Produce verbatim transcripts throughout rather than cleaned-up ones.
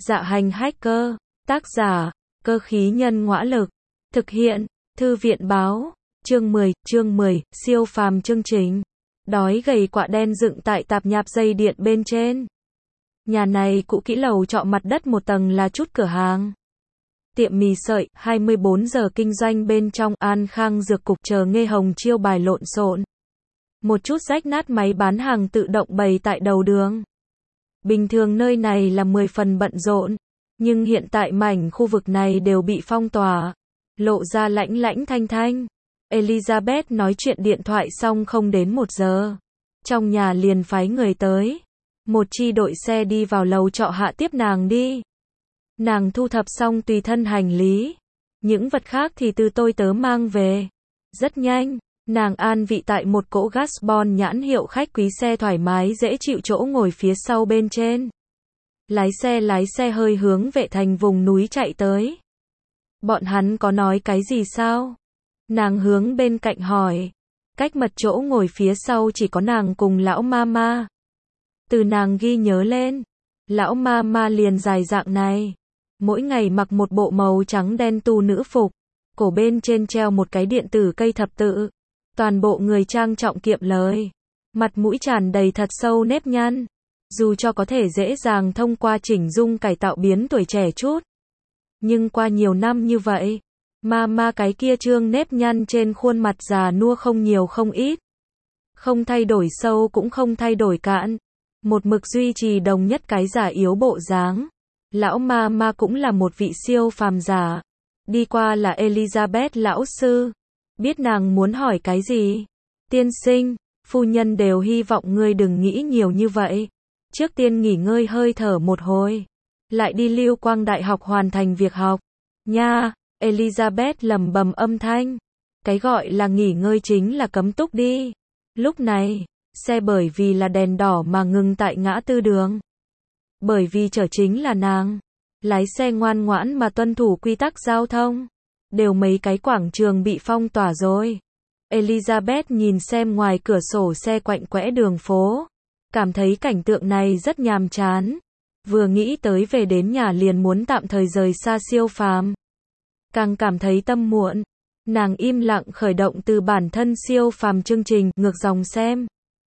Dạ hành hacker, tác giả, cơ khí nhân ngõa lực, thực hiện, thư viện báo, chương mười, chương mười, siêu phàm chương trình. Đói gầy quạ đen dựng tại tạp nhạp dây điện bên trên. Nhà này cũ kỹ lầu trọ mặt đất một tầng là chút cửa hàng. Tiệm mì sợi, hai mươi bốn giờ kinh doanh bên trong, An Khang dược cục chờ Nghê Hồng chiêu bài lộn xộn. Một chút rách nát máy bán hàng tự động bày tại đầu đường. Bình thường nơi này là mười phần bận rộn, nhưng hiện tại mảnh khu vực này đều bị phong tỏa, lộ ra lãnh lãnh thanh thanh. Elizabeth nói chuyện điện thoại xong không đến một giờ, trong nhà liền phái người tới. Một chi đội xe đi vào lầu trọ hạ tiếp nàng đi. Nàng thu thập xong tùy thân hành lý, những vật khác thì từ tôi tớ mang về. Rất nhanh, nàng an vị tại một cỗ Gasbon nhãn hiệu khách quý xe thoải mái dễ chịu chỗ ngồi phía sau bên trên. Lái xe lái xe hơi hướng Vệ Thành vùng núi chạy tới. Bọn hắn có nói cái gì sao? Nàng hướng bên cạnh hỏi. Cách mật chỗ ngồi phía sau chỉ có nàng cùng lão mama. Từ nàng ghi nhớ lên, lão mama liền dài dạng này. Mỗi ngày mặc một bộ màu trắng đen tu nữ phục, cổ bên trên treo một cái điện tử cây thập tự. Toàn bộ người trang trọng kiệm lời, mặt mũi tràn đầy thật sâu nếp nhăn. Dù cho có thể dễ dàng thông qua chỉnh dung cải tạo biến tuổi trẻ chút, nhưng qua nhiều năm như vậy, mama cái kia trương nếp nhăn trên khuôn mặt già nua không nhiều không ít. Không thay đổi sâu cũng không thay đổi cạn, một mực duy trì đồng nhất cái giả yếu bộ dáng. Lão mama cũng là một vị siêu phàm giả. Đi qua là Elizabeth lão sư. Biết nàng muốn hỏi cái gì? Tiên sinh, phu nhân đều hy vọng ngươi đừng nghĩ nhiều như vậy. Trước tiên nghỉ ngơi hơi thở một hồi, lại đi Lưu Quang Đại học hoàn thành việc học. Nha, Elizabeth lẩm bẩm âm thanh. Cái gọi là nghỉ ngơi chính là cấm túc đi. Lúc này, xe bởi vì là đèn đỏ mà ngừng tại ngã tư đường. Bởi vì chở chính là nàng, lái xe ngoan ngoãn mà tuân thủ quy tắc giao thông. Đều mấy cái quảng trường bị phong tỏa rồi. Elizabeth nhìn xem ngoài cửa sổ xe quạnh quẽ đường phố, cảm thấy cảnh tượng này rất nhàm chán. Vừa nghĩ tới về đến nhà liền muốn tạm thời rời xa siêu phàm, càng cảm thấy tâm muộn. Nàng im lặng khởi động từ bản thân siêu phàm chương trình, ngược dòng xem.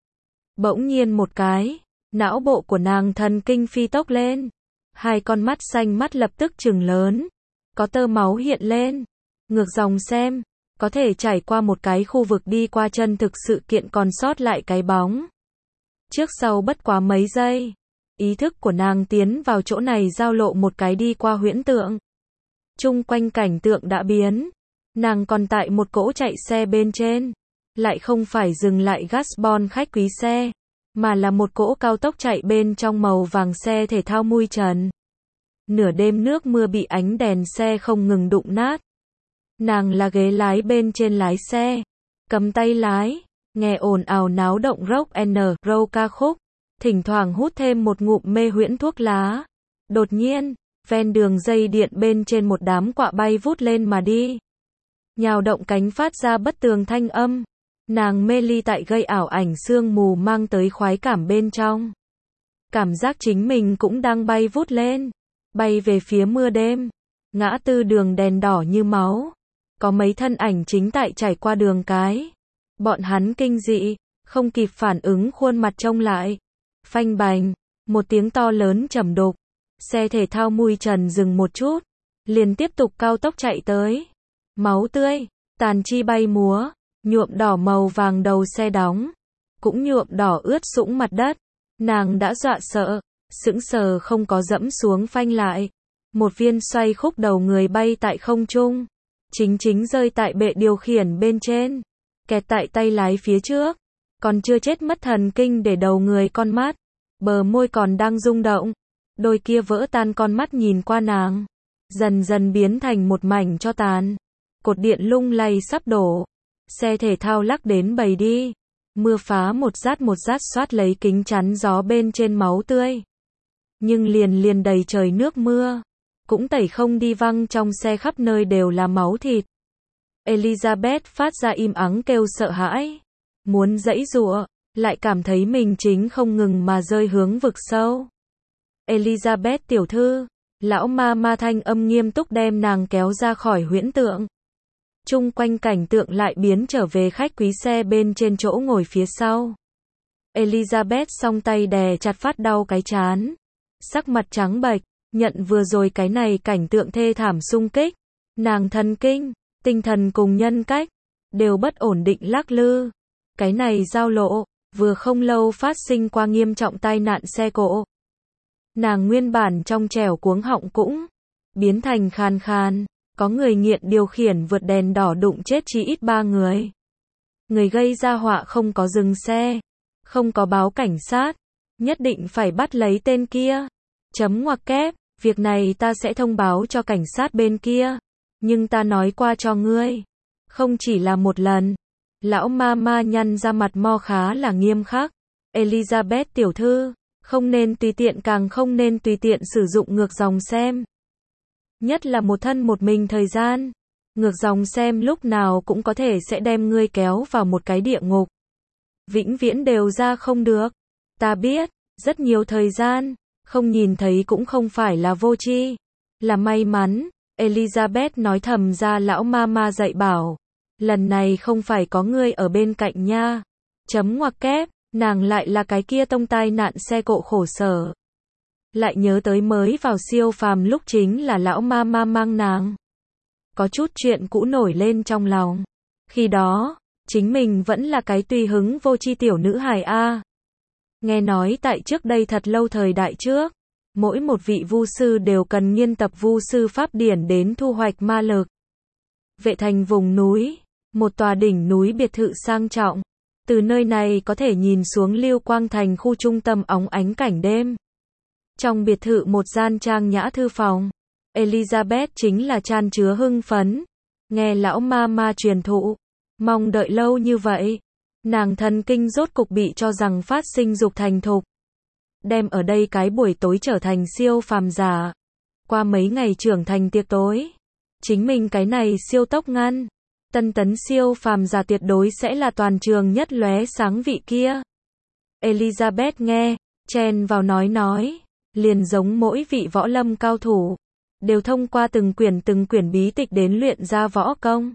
Bỗng nhiên một cái, não bộ của nàng thần kinh phi tốc lên. Hai con mắt xanh mắt lập tức trừng lớn, có tơ máu hiện lên. Ngược dòng xem, có thể trải qua một cái khu vực đi qua chân thực sự kiện còn sót lại cái bóng. Trước sau bất quá mấy giây, ý thức của nàng tiến vào chỗ này giao lộ một cái đi qua huyễn tượng. Chung quanh cảnh tượng đã biến, nàng còn tại một cỗ chạy xe bên trên, lại không phải dừng lại Gasbon khách quý xe, mà là một cỗ cao tốc chạy bên trong màu vàng xe thể thao mui trần. Nửa đêm nước mưa bị ánh đèn xe không ngừng đụng nát. Nàng là ghế lái bên trên lái xe, cầm tay lái, nghe ồn ào náo động rock and roll ca khúc, thỉnh thoảng hút thêm một ngụm mê huyễn thuốc lá. Đột nhiên, ven đường dây điện bên trên một đám quạ bay vút lên mà đi, nhào động cánh phát ra bất tường thanh âm. Nàng mê ly tại gây ảo ảnh sương mù mang tới khoái cảm bên trong. Cảm giác chính mình cũng đang bay vút lên, bay về phía mưa đêm. Ngã tư đường đèn đỏ như máu. Có mấy thân ảnh chính tại trải qua đường cái. Bọn hắn kinh dị, không kịp phản ứng khuôn mặt trông lại. Phanh bành, một tiếng to lớn trầm đục. Xe thể thao mui trần dừng một chút, liền tiếp tục cao tốc chạy tới. Máu tươi, tàn chi bay múa, nhuộm đỏ màu vàng đầu xe đóng, cũng nhuộm đỏ ướt sũng mặt đất. Nàng đã dọa sợ, sững sờ không có dẫm xuống phanh lại. Một viên xoay khúc đầu người bay tại không trung, chính chính rơi tại bệ điều khiển bên trên, kẹt tại tay lái phía trước. Còn chưa chết mất thần kinh để đầu người con mắt, bờ môi còn đang rung động, đôi kia vỡ tan con mắt nhìn qua nàng, dần dần biến thành một mảnh tro tàn. Cột điện lung lay sắp đổ, xe thể thao lắc đến bầy đi, mưa phá một rát một rát xoát lấy kính chắn gió bên trên máu tươi. Nhưng liền liền đầy trời nước mưa, cũng tẩy không đi, văng trong xe khắp nơi đều là máu thịt. Elizabeth phát ra im ắng kêu sợ hãi, muốn giãy giụa, lại cảm thấy mình chính không ngừng mà rơi hướng vực sâu. Elizabeth tiểu thư, Lão ma ma thanh âm nghiêm túc đem nàng kéo ra khỏi huyễn tượng. Chung quanh cảnh tượng lại biến trở về khách quý xe bên trên chỗ ngồi phía sau. Elizabeth song tay đè chặt phát đau cái trán. Sắc mặt trắng bệch, nhận vừa rồi cái này cảnh tượng thê thảm xung kích. Nàng thần kinh, tinh thần cùng nhân cách, đều bất ổn định lắc lư. Cái này giao lộ, vừa không lâu phát sinh qua nghiêm trọng tai nạn xe cộ. Nàng nguyên bản trong trẻo cuống họng cũng biến thành khàn khàn. Có người nghiện điều khiển vượt đèn đỏ đụng chết chí ít ba người. Người gây ra họa không có dừng xe, không có báo cảnh sát, nhất định phải bắt lấy tên kia. Chấm ngoặc kép, việc này ta sẽ thông báo cho cảnh sát bên kia, nhưng ta nói qua cho ngươi, không chỉ là một lần. Lão ma ma nhăn ra mặt mo khá là nghiêm khắc. Elizabeth tiểu thư, không nên tùy tiện càng không nên tùy tiện sử dụng ngược dòng xem. Nhất là một thân một mình thời gian. Ngược dòng xem lúc nào cũng có thể sẽ đem ngươi kéo vào một cái địa ngục. Vĩnh viễn đều ra không được. Ta biết, rất nhiều thời gian, không nhìn thấy cũng không phải là vô tri, là may mắn. Elizabeth nói thầm ra lão ma ma dạy bảo. Lần này không phải có ngươi ở bên cạnh nha. Chấm ngoặc kép, nàng lại là cái kia tông tai nạn xe cộ khổ sở. Lại nhớ tới mới vào siêu phàm lúc chính là lão ma ma mang nàng. Có chút chuyện cũ nổi lên trong lòng. Khi đó, chính mình vẫn là cái tùy hứng vô tri tiểu nữ hài a. Nghe nói tại trước đây thật lâu thời đại trước, mỗi một vị vu sư đều cần nghiên tập vu sư pháp điển đến thu hoạch ma lực. Vệ thành vùng núi, một tòa đỉnh núi biệt thự sang trọng. Từ nơi này có thể nhìn xuống Lưu Quang Thành khu trung tâm óng ánh cảnh đêm. Trong biệt thự một gian trang nhã thư phòng, Elizabeth chính là chan chứa hưng phấn. Nghe lão ma ma truyền thụ, mong đợi lâu như vậy, nàng thần kinh rốt cục bị cho rằng phát sinh dục thành thục. Đem ở đây cái buổi tối trở thành siêu phàm giả. Qua mấy ngày trưởng thành tiệc tối, chính mình cái này siêu tốc ngăn. Tân tấn siêu phàm giả tuyệt đối sẽ là toàn trường nhất lóe sáng vị kia. Elizabeth nghe, chen vào nói nói. Liền giống mỗi vị võ lâm cao thủ, đều thông qua từng quyển từng quyển bí tịch đến luyện ra võ công.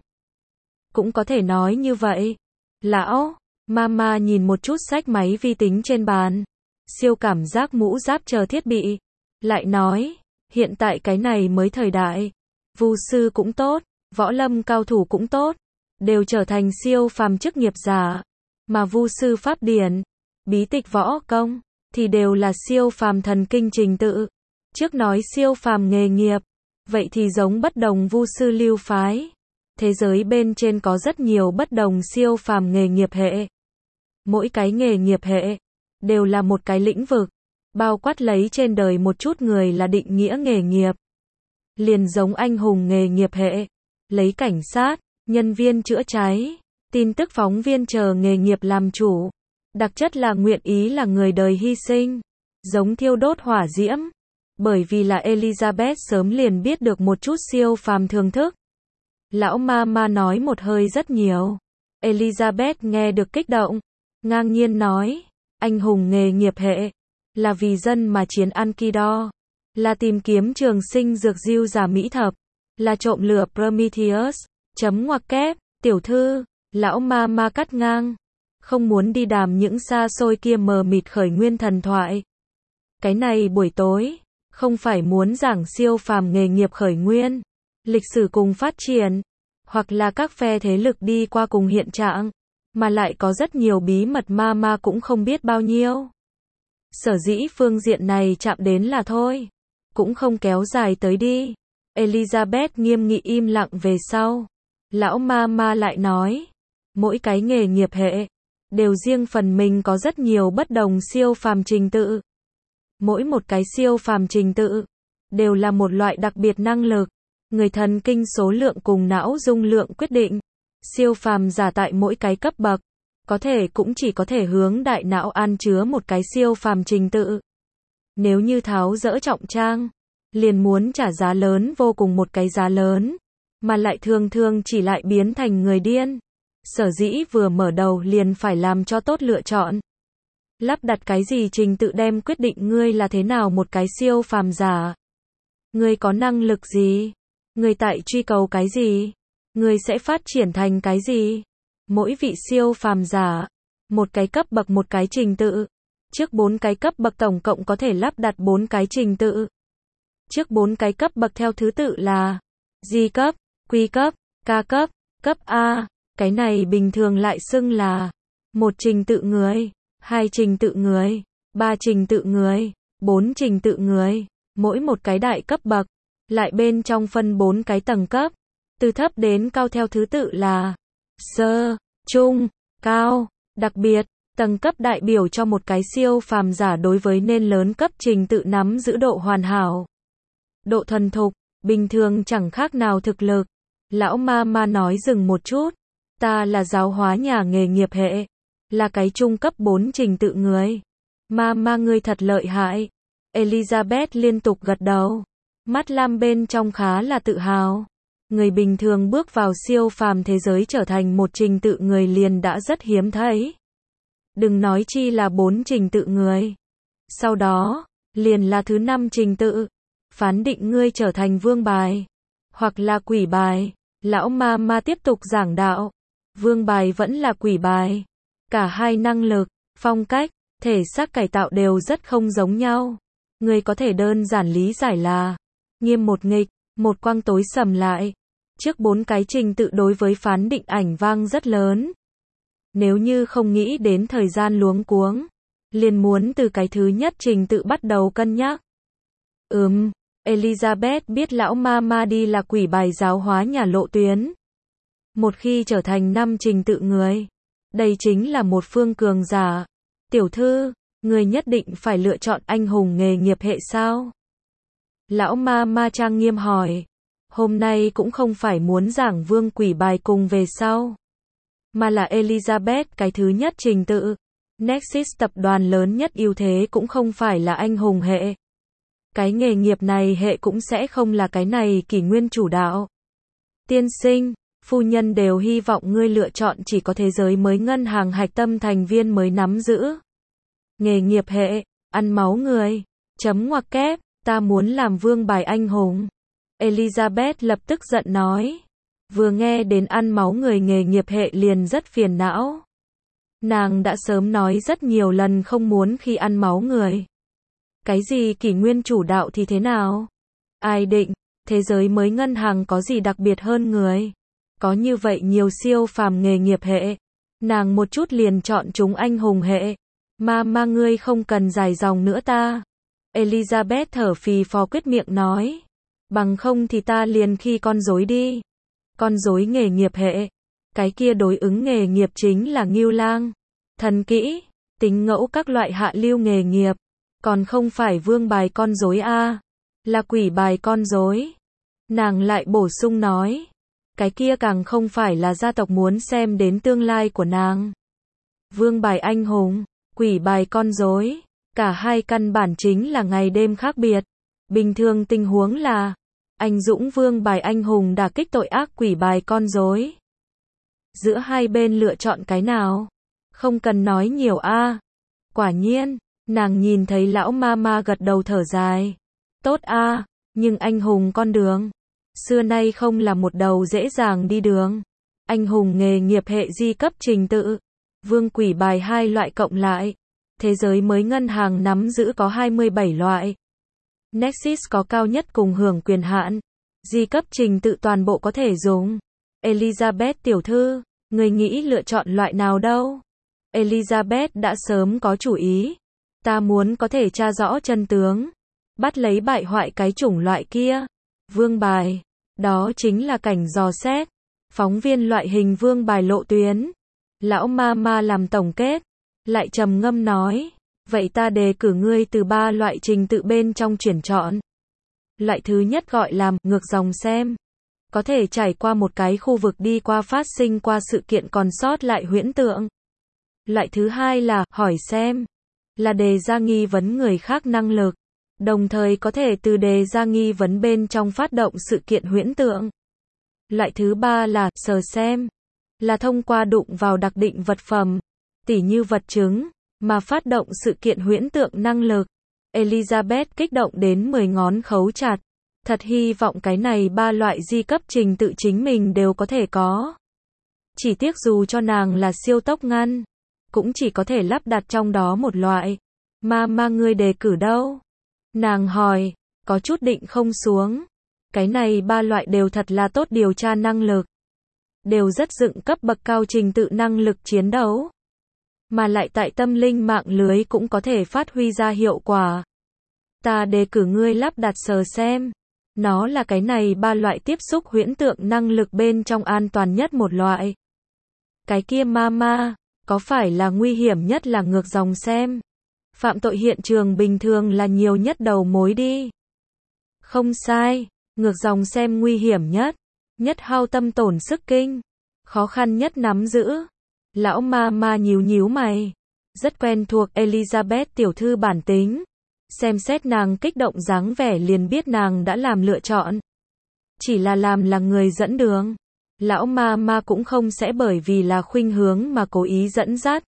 Cũng có thể nói như vậy. Lão, mama nhìn một chút sách máy vi tính trên bàn, siêu cảm giác mũ giáp chờ thiết bị. Lại nói, hiện tại cái này mới thời đại, vu sư cũng tốt, võ lâm cao thủ cũng tốt, đều trở thành siêu phàm chức nghiệp giả. Mà vu sư pháp điển, bí tịch võ công, thì đều là siêu phàm thần kinh trình tự. Trước nói siêu phàm nghề nghiệp, vậy thì giống bất đồng vu sư lưu phái. Thế giới bên trên có rất nhiều bất đồng siêu phàm nghề nghiệp hệ. Mỗi cái nghề nghiệp hệ, đều là một cái lĩnh vực, bao quát lấy trên đời một chút người là định nghĩa nghề nghiệp. Liền giống anh hùng nghề nghiệp hệ, lấy cảnh sát, nhân viên chữa cháy, tin tức phóng viên chờ nghề nghiệp làm chủ. Đặc chất là nguyện ý là người đời hy sinh, giống thiêu đốt hỏa diễm. Bởi vì là Elizabeth sớm liền biết được một chút siêu phàm thường thức. Lão ma ma nói một hơi rất nhiều. Elizabeth nghe được kích động, ngang nhiên nói, anh hùng nghề nghiệp hệ, là vì dân mà chiến ăn Kido, là tìm kiếm trường sinh dược diêu giả mỹ thập, là trộm lửa Prometheus, chấm ngoặc kép, tiểu thư, lão ma ma cắt ngang. Không muốn đi đàm những xa xôi kia mờ mịt khởi nguyên thần thoại. Cái này buổi tối, không phải muốn giảng siêu phàm nghề nghiệp khởi nguyên, lịch sử cùng phát triển, hoặc là các phe thế lực đi qua cùng hiện trạng, mà lại có rất nhiều bí mật ma ma cũng không biết bao nhiêu. Sở dĩ phương diện này chạm đến là thôi, cũng không kéo dài tới đi. Elizabeth nghiêm nghị im lặng về sau. Lão ma ma lại nói, mỗi cái nghề nghiệp hệ, đều riêng phần mình có rất nhiều bất đồng siêu phàm trình tự. Mỗi một cái siêu phàm trình tự, đều là một loại đặc biệt năng lực. Người thần kinh số lượng cùng não dung lượng quyết định. Siêu phàm giả tại mỗi cái cấp bậc, có thể cũng chỉ có thể hướng đại não an chứa một cái siêu phàm trình tự. Nếu như tháo dỡ trọng trang, liền muốn trả giá lớn vô cùng một cái giá lớn, mà lại thường thường chỉ lại biến thành người điên. Sở dĩ vừa mở đầu liền phải làm cho tốt lựa chọn. Lắp đặt cái gì trình tự đem quyết định ngươi là thế nào một cái siêu phàm giả. Ngươi có năng lực gì? Ngươi tại truy cầu cái gì? Ngươi sẽ phát triển thành cái gì? Mỗi vị siêu phàm giả, một cái cấp bậc một cái trình tự. Trước bốn cái cấp bậc tổng cộng có thể lắp đặt bốn cái trình tự. Trước bốn cái cấp bậc theo thứ tự là Di cấp, Quy cấp, K cấp, cấp A. Cái này bình thường lại xưng là một trình tự người, hai trình tự người, ba trình tự người, bốn trình tự người. Mỗi một cái đại cấp bậc, lại bên trong phân bốn cái tầng cấp. Từ thấp đến cao theo thứ tự là sơ, trung, cao. Đặc biệt, tầng cấp đại biểu cho một cái siêu phàm giả đối với nên lớn cấp trình tự nắm giữ độ hoàn hảo. Độ thuần thục, bình thường chẳng khác nào thực lực. Lão ma ma nói dừng một chút. Ta là giáo hóa nhà nghề nghiệp hệ. Là cái trung cấp bốn trình tự người. Ma ma ngươi thật lợi hại. Elizabeth liên tục gật đầu. Mắt lam bên trong khá là tự hào. Người bình thường bước vào siêu phàm thế giới trở thành một trình tự người liền đã rất hiếm thấy. Đừng nói chi là bốn trình tự người. Sau đó, liền là thứ năm trình tự. Phán định ngươi trở thành vương bài. Hoặc là quỷ bài. Lão ma ma tiếp tục giảng đạo. Vương bài vẫn là quỷ bài. Cả hai năng lực, phong cách, thể xác cải tạo đều rất không giống nhau. Ngươi có thể đơn giản lý giải là nghiêm một nghịch, một quang tối sầm lại. Trước bốn cái trình tự đối với phán định ảnh vang rất lớn. Nếu như không nghĩ đến thời gian luống cuống, liền muốn từ cái thứ nhất trình tự bắt đầu cân nhắc. Ừm, Elizabeth biết lão ma ma đi là quỷ bài giáo hóa nhà lộ tuyến. Một khi trở thành năm trình tự người, đây chính là một phương cường giả. Tiểu thư, người nhất định phải lựa chọn anh hùng nghề nghiệp hệ sao? Lão ma ma trang nghiêm hỏi. Hôm nay cũng không phải muốn giảng vương quỷ bài cùng về sau, mà là Elizabeth cái thứ nhất trình tự. Nexus tập đoàn lớn nhất ưu thế cũng không phải là anh hùng hệ. Cái nghề nghiệp này hệ cũng sẽ không là cái này kỷ nguyên chủ đạo. Tiên sinh, phu nhân đều hy vọng ngươi lựa chọn chỉ có thế giới mới ngân hàng hạch tâm thành viên mới nắm giữ. Nghề nghiệp hệ, ăn máu người. Chấm ngoặc kép, ta muốn làm vương bài anh hùng. Elizabeth lập tức giận nói. Vừa nghe đến ăn máu người nghề nghiệp hệ liền rất phiền não. Nàng đã sớm nói rất nhiều lần không muốn khi ăn máu người. Cái gì kỷ nguyên chủ đạo thì thế nào? Ai định, thế giới mới ngân hàng có gì đặc biệt hơn người? Có như vậy nhiều siêu phàm nghề nghiệp hệ. Nàng một chút liền chọn chúng anh hùng hệ. Ma ma ngươi không cần dài dòng nữa ta. Elizabeth thở phì phò quyết miệng nói. Bằng không thì ta liền khi con rối đi. Con rối nghề nghiệp hệ. Cái kia đối ứng nghề nghiệp chính là ngưu lang, thần kỹ, tính ngẫu các loại hạ lưu nghề nghiệp. Còn không phải vương bài con rối a, là quỷ bài con rối. Nàng lại bổ sung nói. Cái kia càng không phải là gia tộc muốn xem đến tương lai của nàng. Vương bài anh hùng, quỷ bài con rối. Cả hai căn bản chính là ngày đêm khác biệt. Bình thường tình huống là anh dũng vương bài anh hùng đả kích tội ác quỷ bài con rối. Giữa hai bên lựa chọn cái nào? Không cần nói nhiều a. Quả nhiên, nàng nhìn thấy lão ma ma gật đầu thở dài. Tốt a, nhưng anh hùng con đường xưa nay không là một đầu dễ dàng đi đường. Anh hùng nghề nghiệp hệ di cấp trình tự, vương quỷ bài hai loại cộng lại. Thế giới mới ngân hàng nắm giữ có hai mươi bảy loại. Nexus có cao nhất cùng hưởng quyền hạn. Di cấp trình tự toàn bộ có thể dùng. Elizabeth tiểu thư, người nghĩ lựa chọn loại nào đâu? Elizabeth đã sớm có chủ ý. Ta muốn có thể tra rõ chân tướng. Bắt lấy bại hoại cái chủng loại kia. Vương bài. Đó chính là cảnh dò xét. Phóng viên loại hình vương bài lộ tuyến. Lão ma ma làm tổng kết. Lại trầm ngâm nói. Vậy ta đề cử ngươi từ ba loại trình tự bên trong chuyển chọn. Loại thứ nhất gọi là ngược dòng xem. Có thể trải qua một cái khu vực đi qua phát sinh qua sự kiện còn sót lại huyễn tượng. Loại thứ hai là hỏi xem. Là đề ra nghi vấn người khác năng lực. Đồng thời có thể từ đề ra nghi vấn bên trong phát động sự kiện huyễn tượng. Loại thứ ba là sờ xem. Là thông qua đụng vào đặc định vật phẩm, tỉ như vật chứng, mà phát động sự kiện huyễn tượng năng lực. Elizabeth kích động đến mười ngón khấu chặt. Thật hy vọng cái này ba loại di cấp trình tự chính mình đều có thể có. Chỉ tiếc dù cho nàng là siêu tốc ngăn, cũng chỉ có thể lắp đặt trong đó một loại. Ma ma ngươi đề cử đâu? Nàng hỏi, có chút định không xuống. Cái này ba loại đều thật là tốt điều tra năng lực. Đều rất dựng cấp bậc cao trình tự năng lực chiến đấu. Mà lại tại tâm linh mạng lưới cũng có thể phát huy ra hiệu quả. Ta đề cử ngươi lắp đặt sờ xem. Nó là cái này ba loại tiếp xúc huyễn tượng năng lực bên trong an toàn nhất một loại. Cái kia ma ma, có phải là nguy hiểm nhất là ngược dòng xem? Phạm tội hiện trường bình thường là nhiều nhất đầu mối đi. Không sai, ngược dòng xem nguy hiểm nhất, nhất hao tâm tổn sức kinh, khó khăn nhất nắm giữ. Lão ma ma nhíu nhíu mày, rất quen thuộc Elizabeth tiểu thư bản tính. Xem xét nàng kích động dáng vẻ liền biết nàng đã làm lựa chọn. Chỉ là làm là người dẫn đường. Lão ma ma cũng không sẽ bởi vì là khuynh hướng mà cố ý dẫn dắt.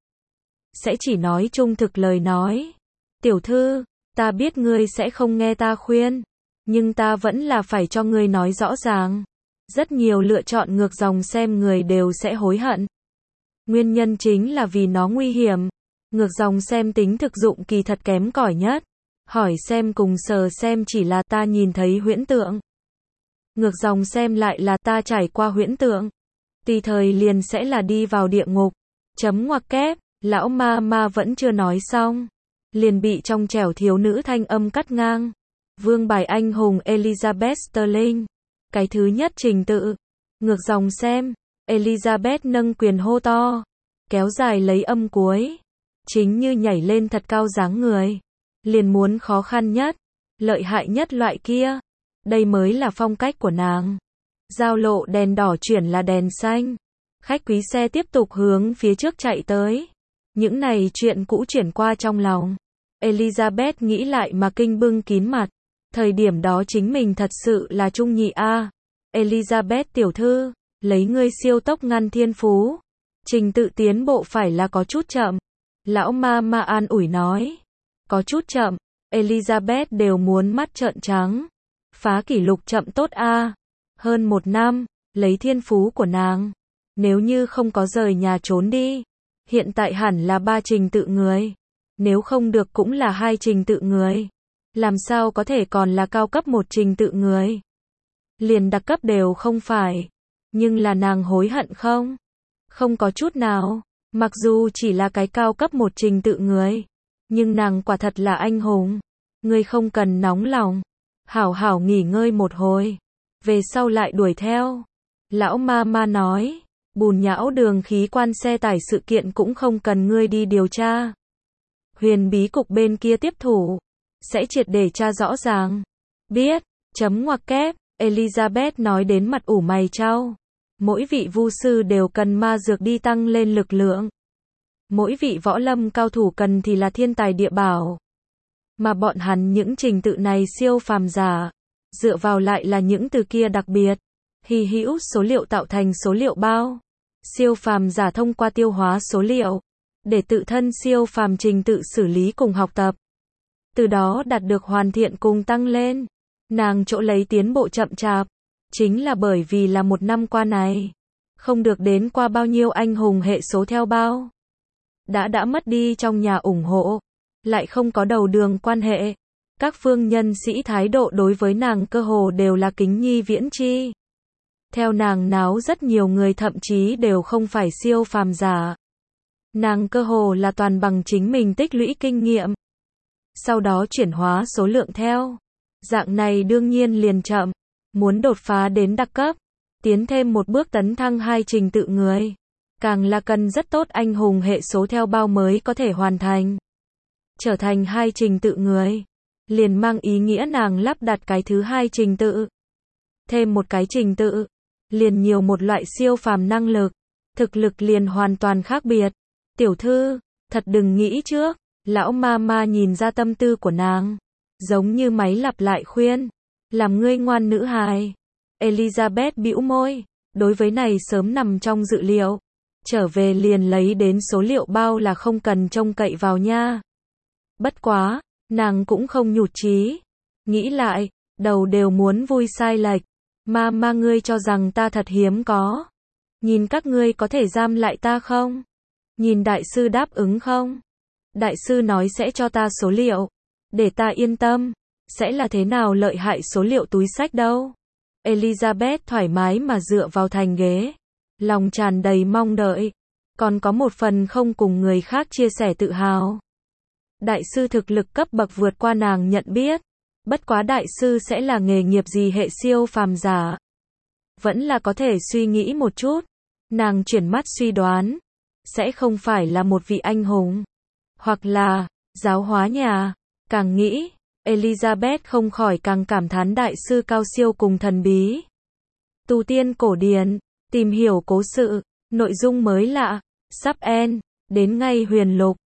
Sẽ chỉ nói trung thực lời nói. Tiểu thư, ta biết ngươi sẽ không nghe ta khuyên. Nhưng ta vẫn là phải cho ngươi nói rõ ràng. Rất nhiều lựa chọn ngược dòng xem người đều sẽ hối hận. Nguyên nhân chính là vì nó nguy hiểm. Ngược dòng xem tính thực dụng kỳ thật kém cỏi nhất. Hỏi xem cùng sờ xem chỉ là ta nhìn thấy huyễn tượng. Ngược dòng xem lại là ta trải qua huyễn tượng. Tùy thời liền sẽ là đi vào địa ngục. Chấm ngoặc kép, lão ma ma vẫn chưa nói xong. Liền bị trong trẻo thiếu nữ thanh âm cắt ngang. Vương bài anh hùng Elizabeth Sterling. Cái thứ nhất trình tự. Ngược dòng xem. Elizabeth nâng quyền hô to. Kéo dài lấy âm cuối. Chính như nhảy lên thật cao dáng người. Liền muốn khó khăn nhất, lợi hại nhất loại kia. Đây mới là phong cách của nàng. Giao lộ đèn đỏ chuyển là đèn xanh. Khách quý xe tiếp tục hướng phía trước chạy tới. Những này chuyện cũ chuyển qua trong lòng. Elizabeth nghĩ lại mà kinh bưng kín mặt. Thời điểm đó chính mình thật sự là trung nhị A. Elizabeth tiểu thư, lấy ngươi siêu tốc ngăn thiên phú. Trình tự tiến bộ phải là có chút chậm. Lão ma ma an ủi nói. Có chút chậm, Elizabeth đều muốn mắt trợn trắng. Phá kỷ lục chậm tốt a. Hơn một năm, lấy thiên phú của nàng. Nếu như không có rời nhà trốn đi. Hiện tại hẳn là ba trình tự người. Nếu không được cũng là hai trình tự người. Làm sao có thể còn là cao cấp một trình tự người. Liền đặc cấp đều không phải. Nhưng là nàng hối hận không? Không có chút nào. Mặc dù chỉ là cái cao cấp một trình tự người. Nhưng nàng quả thật là anh hùng. Ngươi không cần nóng lòng. Hảo hảo nghỉ ngơi một hồi. Về sau lại đuổi theo. Lão ma ma nói. Bùn nhão đường khí quan xe tải sự kiện cũng không cần ngươi đi điều tra. Huyền bí cục bên kia tiếp thủ. Sẽ triệt để tra rõ ràng. Biết. Chấm ngoặc kép. Elizabeth nói đến mặt ủ mày chau. Mỗi vị vu sư đều cần ma dược đi tăng lên lực lượng. Mỗi vị võ lâm cao thủ cần thì là thiên tài địa bảo. Mà bọn hắn những trình tự này siêu phàm giả. Dựa vào lại là những từ kia đặc biệt. Hy hữu số liệu tạo thành số liệu bao. Siêu phàm giả thông qua tiêu hóa số liệu. Để tự thân siêu phàm trình tự xử lý cùng học tập. Từ đó đạt được hoàn thiện cùng tăng lên. Nàng chỗ lấy tiến bộ chậm chạp. Chính là bởi vì là một năm qua này. Không được đến qua bao nhiêu anh hùng hệ số theo bao. Đã đã mất đi trong nhà ủng hộ. Lại không có đầu đường quan hệ. Các phương nhân sĩ thái độ đối với nàng cơ hồ đều là kính nhi viễn chi. Theo nàng náo rất nhiều người thậm chí đều không phải siêu phàm giả. Nàng cơ hồ là toàn bằng chính mình tích lũy kinh nghiệm. Sau đó chuyển hóa số lượng theo. Dạng này đương nhiên liền chậm. Muốn đột phá đến đặc cấp. Tiến thêm một bước tấn thăng hai trình tự người. Càng là cần rất tốt anh hùng hệ số theo bao mới có thể hoàn thành. Trở thành hai trình tự người. Liền mang ý nghĩa nàng lắp đặt cái thứ hai trình tự. Thêm một cái trình tự. Liền nhiều một loại siêu phàm năng lực. Thực lực liền hoàn toàn khác biệt. Tiểu thư, thật đừng nghĩ trước. Lão ma ma nhìn ra tâm tư của nàng. Giống như máy lặp lại khuyên. Làm ngươi ngoan nữ hài. Elizabeth bĩu môi. Đối với này sớm nằm trong dự liệu. Trở về liền lấy đến số liệu bao là không cần trông cậy vào nha. Bất quá, nàng cũng không nhụt chí. Nghĩ lại, đầu đều muốn vui sai lệch. Ma ma ngươi cho rằng ta thật hiếm có. Nhìn các ngươi có thể giam lại ta không? Nhìn đại sư đáp ứng không? Đại sư nói sẽ cho ta số liệu. Để ta yên tâm. Sẽ là thế nào lợi hại số liệu túi xách đâu? Elizabeth thoải mái mà dựa vào thành ghế. Lòng tràn đầy mong đợi. Còn có một phần không cùng người khác chia sẻ tự hào. Đại sư thực lực cấp bậc vượt qua nàng nhận biết. Bất quá đại sư sẽ là nghề nghiệp gì hệ siêu phàm giả? Vẫn là có thể suy nghĩ một chút. Nàng chuyển mắt suy đoán. Sẽ không phải là một vị anh hùng. Hoặc là, giáo hóa nhà. Càng nghĩ, Elizabeth không khỏi càng cảm thán đại sư cao siêu cùng thần bí. Tu tiên cổ điển, tìm hiểu cố sự, nội dung mới lạ, sắp end, đến ngay huyền lục.